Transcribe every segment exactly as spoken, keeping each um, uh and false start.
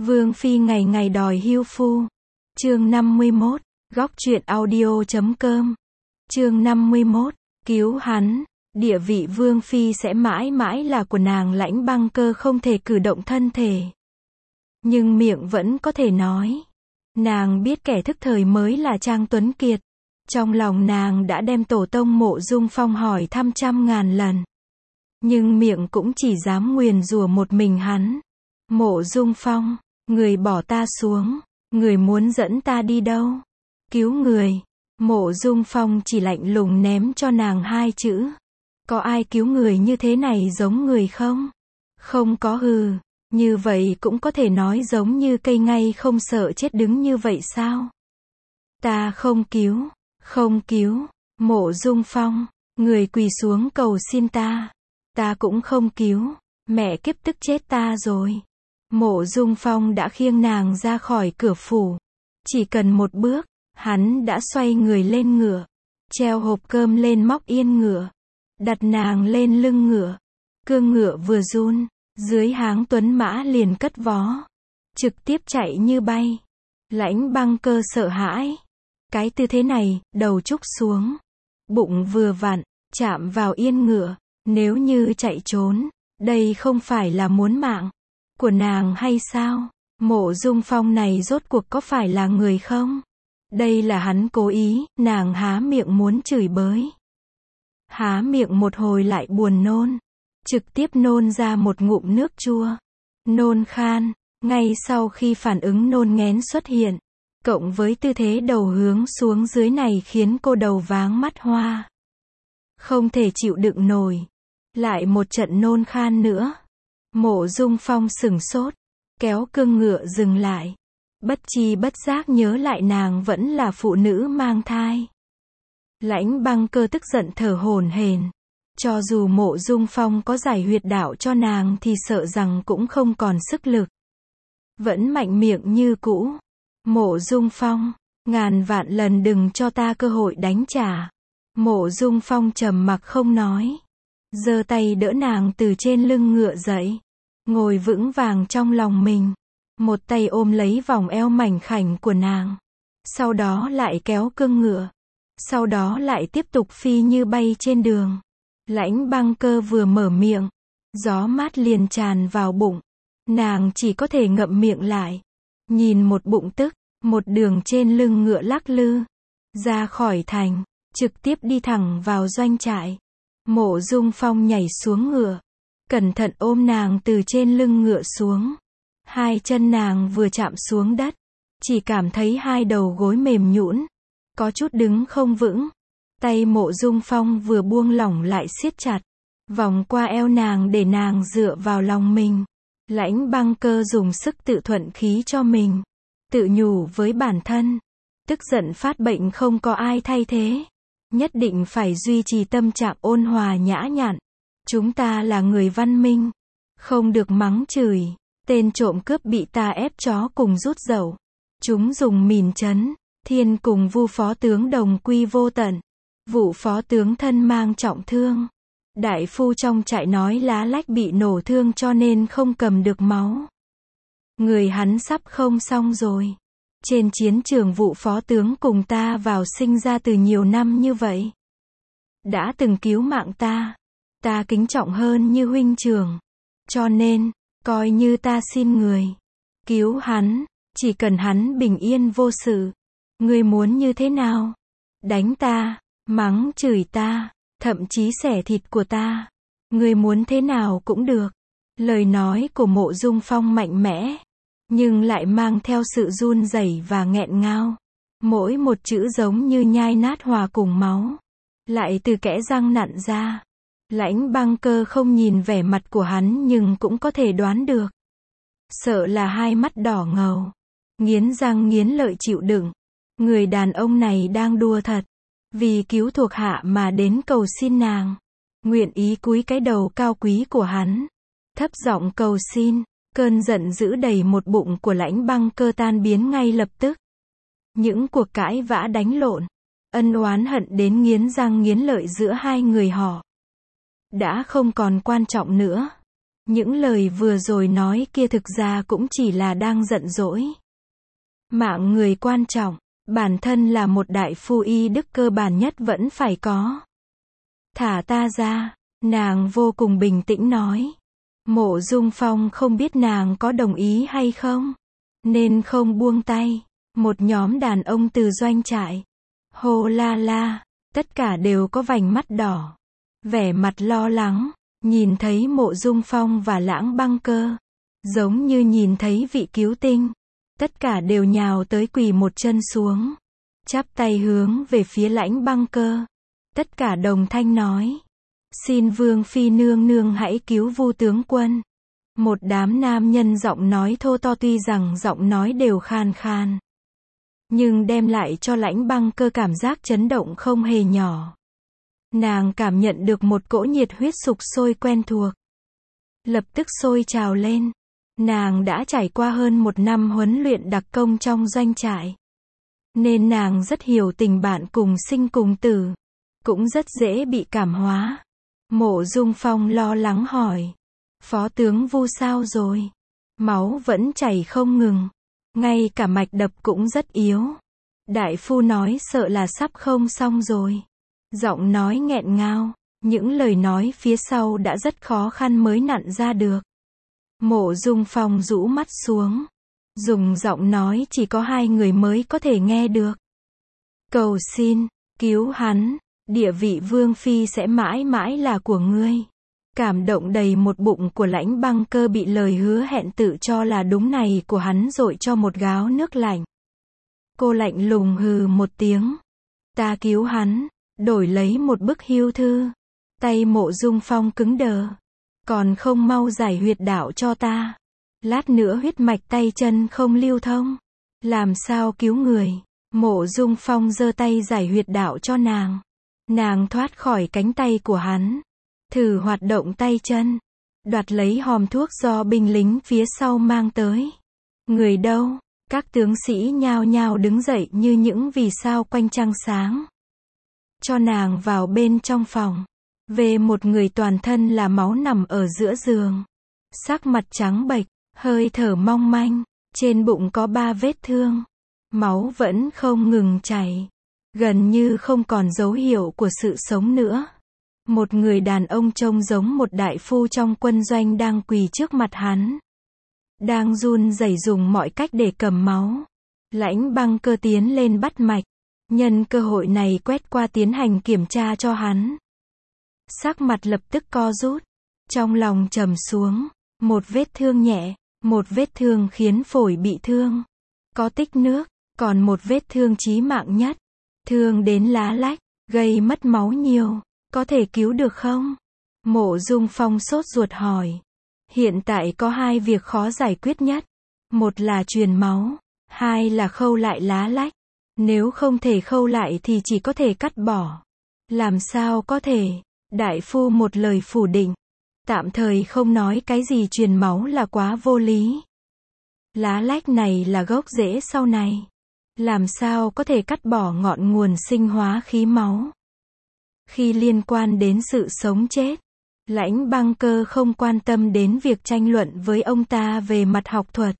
Vương phi ngày ngày đòi hưu phu. Chương năm mươi mốt, góc truyện audio chấm com. Chương năm mươi mốt, cứu hắn. Địa vị vương phi sẽ mãi mãi là của nàng. Lãnh Băng Cơ không thể cử động thân thể, nhưng miệng vẫn có thể nói. Nàng biết kẻ thức thời mới là Trang Tuấn Kiệt. Trong lòng nàng đã đem tổ tông Mộ Dung Phong hỏi thăm trăm ngàn lần, nhưng miệng cũng chỉ dám nguyền rủa một mình hắn. Mộ Dung Phong, người bỏ ta xuống, người muốn dẫn ta đi đâu? Cứu người. Mộ Dung Phong chỉ lạnh lùng ném cho nàng hai chữ. Có ai cứu người như thế này giống người không? Không có. Hừ, như vậy cũng có thể nói giống như cây ngay không sợ chết đứng như vậy sao? Ta không cứu, không cứu. Mộ Dung Phong, người quỳ xuống cầu xin ta. Ta cũng không cứu. Mẹ kiếp, tức chết ta rồi. Mộ Dung Phong đã khiêng nàng ra khỏi cửa phủ. Chỉ cần một bước, hắn đã xoay người lên ngựa, treo hộp cơm lên móc yên ngựa, đặt nàng lên lưng ngựa. Cương ngựa vừa run, dưới háng tuấn mã liền cất vó, trực tiếp chạy như bay. Lãnh Băng Cơ sợ hãi. Cái tư thế này, đầu trúc xuống, bụng vừa vặn, chạm vào yên ngựa. Nếu như chạy trốn, đây không phải là muốn mạng của nàng hay sao? Mộ Dung Phong này rốt cuộc có phải là người không? Đây là hắn cố ý. Nàng há miệng muốn chửi bới, há miệng một hồi lại buồn nôn, trực tiếp nôn ra một ngụm nước chua, nôn khan. Ngay sau khi phản ứng nôn nghén xuất hiện, cộng với tư thế đầu hướng xuống dưới này khiến cô đầu váng mắt hoa, không thể chịu đựng nổi. Lại một trận nôn khan nữa. Mộ Dung Phong sửng sốt, kéo cương ngựa dừng lại. Bất chi bất giác nhớ lại nàng vẫn là phụ nữ mang thai. Lãnh Băng Cơ tức giận thở hổn hển. Cho dù Mộ Dung Phong có giải huyệt đạo cho nàng thì sợ rằng cũng không còn sức lực. Vẫn mạnh miệng như cũ. Mộ Dung Phong, ngàn vạn lần đừng cho ta cơ hội đánh trả. Mộ Dung Phong trầm mặc không nói, giơ tay đỡ nàng từ trên lưng ngựa dậy, ngồi vững vàng trong lòng mình. Một tay ôm lấy vòng eo mảnh khảnh của nàng, sau đó lại kéo cương ngựa, sau đó lại tiếp tục phi như bay trên đường. Lãnh Băng Cơ vừa mở miệng, gió mát liền tràn vào bụng. Nàng chỉ có thể ngậm miệng lại, nhìn một bụng tức, một đường trên lưng ngựa lắc lư, ra khỏi thành, trực tiếp đi thẳng vào doanh trại. Mộ Dung Phong nhảy xuống ngựa, cẩn thận ôm nàng từ trên lưng ngựa xuống. Hai chân nàng vừa chạm xuống đất, chỉ cảm thấy hai đầu gối mềm nhũn, có chút đứng không vững. Tay Mộ Dung Phong vừa buông lỏng lại siết chặt, vòng qua eo nàng để nàng dựa vào lòng mình. Lãnh Băng Cơ dùng sức tự thuận khí cho mình, tự nhủ với bản thân, tức giận phát bệnh không có ai thay thế, nhất định phải duy trì tâm trạng ôn hòa nhã nhặn. Chúng ta là người văn minh, không được mắng chửi. Tên trộm cướp bị ta ép chó cùng rút dậu, chúng dùng mìn chấn thiên cùng Vu phó tướng đồng quy vô tận. Vụ phó tướng thân mang trọng thương, đại phu trong trại nói lá lách bị nổ thương cho nên không cầm được máu. Người hắn sắp không xong rồi. Trên chiến trường Vụ phó tướng cùng ta vào sinh ra từ nhiều năm như vậy, đã từng cứu mạng ta, ta kính trọng hơn như huynh trưởng, cho nên coi như ta xin người cứu hắn, chỉ cần hắn bình yên vô sự. Ngươi muốn như thế nào? Đánh ta, mắng chửi ta, thậm chí xẻ thịt của ta. Ngươi muốn thế nào cũng được. Lời nói của Mộ Dung Phong mạnh mẽ, nhưng lại mang theo sự run rẩy và nghẹn ngào. Mỗi một chữ giống như nhai nát hòa cùng máu, lại từ kẽ răng nặn ra. Lãnh Băng Cơ không nhìn vẻ mặt của hắn nhưng cũng có thể đoán được. Sợ là hai mắt đỏ ngầu, nghiến răng nghiến lợi chịu đựng. Người đàn ông này đang đùa thật. Vì cứu thuộc hạ mà đến cầu xin nàng, nguyện ý cúi cái đầu cao quý của hắn, thấp giọng cầu xin. Cơn giận dữ đầy một bụng của Lãnh Băng Cơ tan biến ngay lập tức. Những cuộc cãi vã đánh lộn, ân oán hận đến nghiến răng nghiến lợi giữa hai người họ đã không còn quan trọng nữa. Những lời vừa rồi nói kia thực ra cũng chỉ là đang giận dỗi. Mạng người quan trọng, bản thân là một đại phu y đức cơ bản nhất vẫn phải có. Thả ta ra, nàng vô cùng bình tĩnh nói. Mộ Dung Phong không biết nàng có đồng ý hay không, nên không buông tay. Một nhóm đàn ông từ doanh trại, hô la la, tất cả đều có vành mắt đỏ, vẻ mặt lo lắng, nhìn thấy Mộ Dung Phong và Lãng Băng Cơ, giống như nhìn thấy vị cứu tinh. Tất cả đều nhào tới quỳ một chân xuống, chắp tay hướng về phía Lãnh Băng Cơ. Tất cả đồng thanh nói, xin Vương Phi nương nương hãy cứu Vu tướng quân. Một đám nam nhân giọng nói thô to, tuy rằng giọng nói đều khan khan, nhưng đem lại cho Lãnh Băng Cơ cảm giác chấn động không hề nhỏ. Nàng cảm nhận được một cỗ nhiệt huyết sục sôi quen thuộc, lập tức sôi trào lên. Nàng đã trải qua hơn một năm huấn luyện đặc công trong doanh trại, nên nàng rất hiểu tình bạn cùng sinh cùng tử, cũng rất dễ bị cảm hóa. Mộ Dung Phong lo lắng hỏi, phó tướng Vu sao rồi? Máu vẫn chảy không ngừng, ngay cả mạch đập cũng rất yếu. Đại phu nói sợ là sắp không xong rồi. Giọng nói nghẹn ngào, những lời nói phía sau đã rất khó khăn mới nặn ra được. Mộ Dung Phong rũ mắt xuống, dùng giọng nói chỉ có hai người mới có thể nghe được. Cầu xin, cứu hắn, địa vị Vương Phi sẽ mãi mãi là của ngươi. Cảm động đầy một bụng của Lãnh Băng Cơ bị lời hứa hẹn tự cho là đúng này của hắn dội cho một gáo nước lạnh. Cô lạnh lùng hừ một tiếng. Ta cứu hắn, đổi lấy một bức hưu thư. Tay Mộ Dung Phong cứng đờ. Còn không mau giải huyệt đạo cho ta. Lát nữa huyết mạch tay chân không lưu thông, làm sao cứu người? Mộ Dung Phong giơ tay giải huyệt đạo cho nàng. Nàng thoát khỏi cánh tay của hắn, thử hoạt động tay chân, đoạt lấy hòm thuốc do binh lính phía sau mang tới. Người đâu? Các tướng sĩ nhao nhao đứng dậy như những vì sao quanh trăng sáng. Cho nàng vào bên trong phòng. Về một người toàn thân là máu nằm ở giữa giường, sắc mặt trắng bệch, hơi thở mong manh, trên bụng có ba vết thương, máu vẫn không ngừng chảy, gần như không còn dấu hiệu của sự sống nữa. Một người đàn ông trông giống một đại phu trong quân doanh đang quỳ trước mặt hắn, đang run rẩy dùng mọi cách để cầm máu. Lãnh Băng Cơ tiến lên bắt mạch, nhân cơ hội này quét qua tiến hành kiểm tra cho hắn. Sắc mặt lập tức co rút, trong lòng trầm xuống. Một vết thương nhẹ, một vết thương khiến phổi bị thương, có tích nước, còn một vết thương chí mạng nhất, thương đến lá lách, gây mất máu nhiều, có thể cứu được không? Mộ Dung Phong sốt ruột hỏi. Hiện tại có hai việc khó giải quyết nhất, một là truyền máu, hai là khâu lại lá lách. Nếu không thể khâu lại thì chỉ có thể cắt bỏ. Làm sao có thể? Đại phu một lời phủ định. Tạm thời không nói cái gì truyền máu là quá vô lý. Lá lách này là gốc rễ sau này. Làm sao có thể cắt bỏ ngọn nguồn sinh hóa khí máu? Khi liên quan đến sự sống chết, Lãnh Băng Cơ không quan tâm đến việc tranh luận với ông ta về mặt học thuật,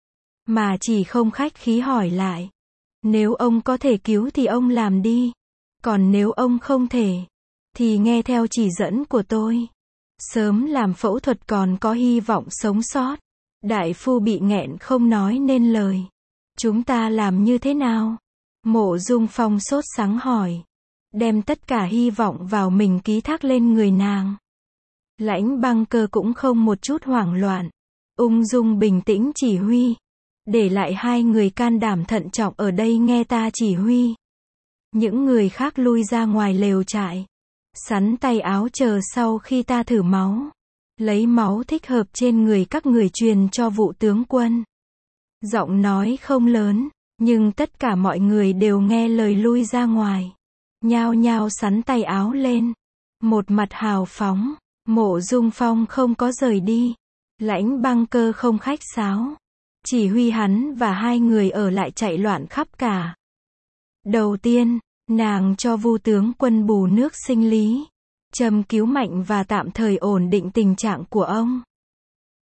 mà chỉ không khách khí hỏi lại. Nếu ông có thể cứu thì ông làm đi. Còn nếu ông không thể, thì nghe theo chỉ dẫn của tôi. Sớm làm phẫu thuật còn có hy vọng sống sót. Đại phu bị nghẹn không nói nên lời. Chúng ta làm như thế nào? Mộ Dung Phong sốt sắng hỏi. Đem tất cả hy vọng vào mình ký thác lên người nàng. Lãnh Băng Cơ cũng không một chút hoảng loạn, ung dung bình tĩnh chỉ huy. Để lại hai người can đảm thận trọng ở đây nghe ta chỉ huy. Những người khác lui ra ngoài lều trại, sắn tay áo chờ sau khi ta thử máu. Lấy máu thích hợp trên người các người truyền cho Vụ tướng quân. Giọng nói không lớn, nhưng tất cả mọi người đều nghe lời lui ra ngoài. Nhao nhao sắn tay áo lên. Một mặt hào phóng, Mộ Dung Phong không có rời đi. Lãnh Băng Cơ không khách sáo, chỉ huy hắn và hai người ở lại chạy loạn khắp cả. Đầu tiên, nàng cho Vu tướng quân bù nước sinh lý, châm cứu mạnh và tạm thời ổn định tình trạng của ông.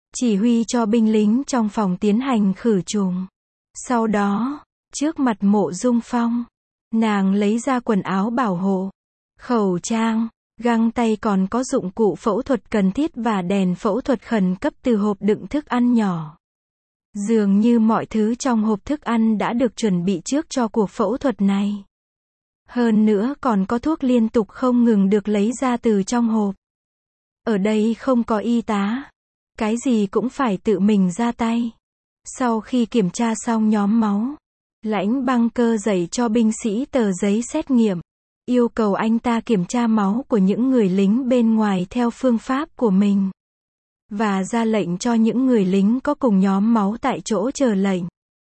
chỉ huy cho binh lính trong phòng tiến hành khử trùng. Sau đó, trước mặt Mộ Dung Phong, nàng lấy ra quần áo bảo hộ, khẩu trang, găng tay, còn có dụng cụ phẫu thuật cần thiết và đèn phẫu thuật khẩn cấp từ hộp đựng thức ăn nhỏ. Dường như mọi thứ trong hộp thức ăn đã được chuẩn bị trước cho cuộc phẫu thuật này. Hơn nữa còn có thuốc liên tục không ngừng được lấy ra từ trong hộp. Ở đây không có y tá. Cái gì cũng phải tự mình ra tay. Sau khi kiểm tra xong nhóm máu, Lãnh Băng Cơ dạy cho binh sĩ tờ giấy xét nghiệm. Yêu cầu anh ta kiểm tra máu của những người lính bên ngoài theo phương pháp của mình. Và ra lệnh cho những người lính có cùng nhóm máu tại chỗ chờ lệnh.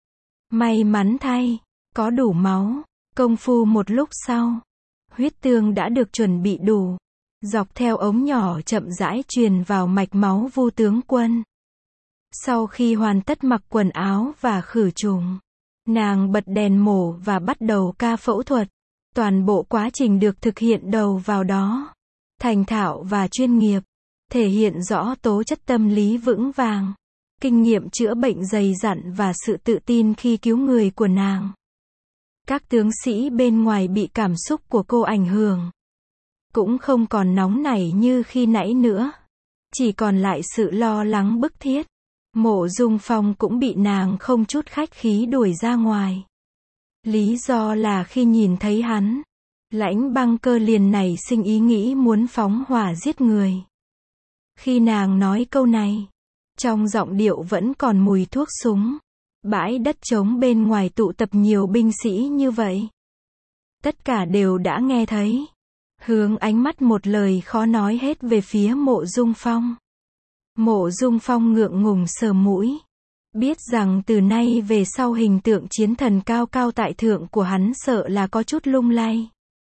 May mắn thay, có đủ máu. Công phu một lúc sau, huyết tương đã được chuẩn bị đủ. Dọc theo ống nhỏ chậm rãi truyền vào mạch máu Vu tướng quân. Sau khi hoàn tất mặc quần áo và khử trùng, nàng bật đèn mổ và bắt đầu ca phẫu thuật. Toàn bộ quá trình được thực hiện đầu vào đó, thành thạo và chuyên nghiệp, thể hiện rõ tố chất tâm lý vững vàng, kinh nghiệm chữa bệnh dày dặn và sự tự tin khi cứu người của nàng. Các tướng sĩ bên ngoài bị cảm xúc của cô ảnh hưởng, cũng không còn nóng nảy như khi nãy nữa, chỉ còn lại sự lo lắng bức thiết. Mộ Dung Phong cũng bị nàng không chút khách khí đuổi ra ngoài. Lý do là khi nhìn thấy hắn, Lãnh Băng Cơ liền nảy sinh ý nghĩ muốn phóng hỏa giết người. Khi nàng nói câu này, trong giọng điệu vẫn còn mùi thuốc súng. Bãi đất trống bên ngoài tụ tập nhiều binh sĩ như vậy. Tất cả đều đã nghe thấy. Hướng ánh mắt một lời khó nói hết về phía Mộ Dung Phong. Mộ Dung Phong ngượng ngùng sờ mũi. Biết rằng từ nay về sau hình tượng chiến thần cao cao tại thượng của hắn sợ là có chút lung lay.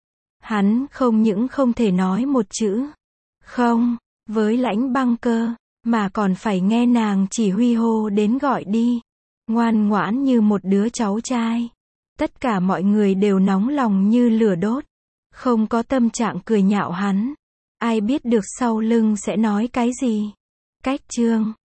Hắn không những không thể nói một chữ không với Lãnh Băng Cơ, mà còn phải nghe nàng chỉ huy hô đến gọi đi. Ngoan ngoãn như một đứa cháu trai. Tất cả mọi người đều nóng lòng như lửa đốt. Không có tâm trạng cười nhạo hắn. Ai biết được sau lưng sẽ nói cái gì. Cách chương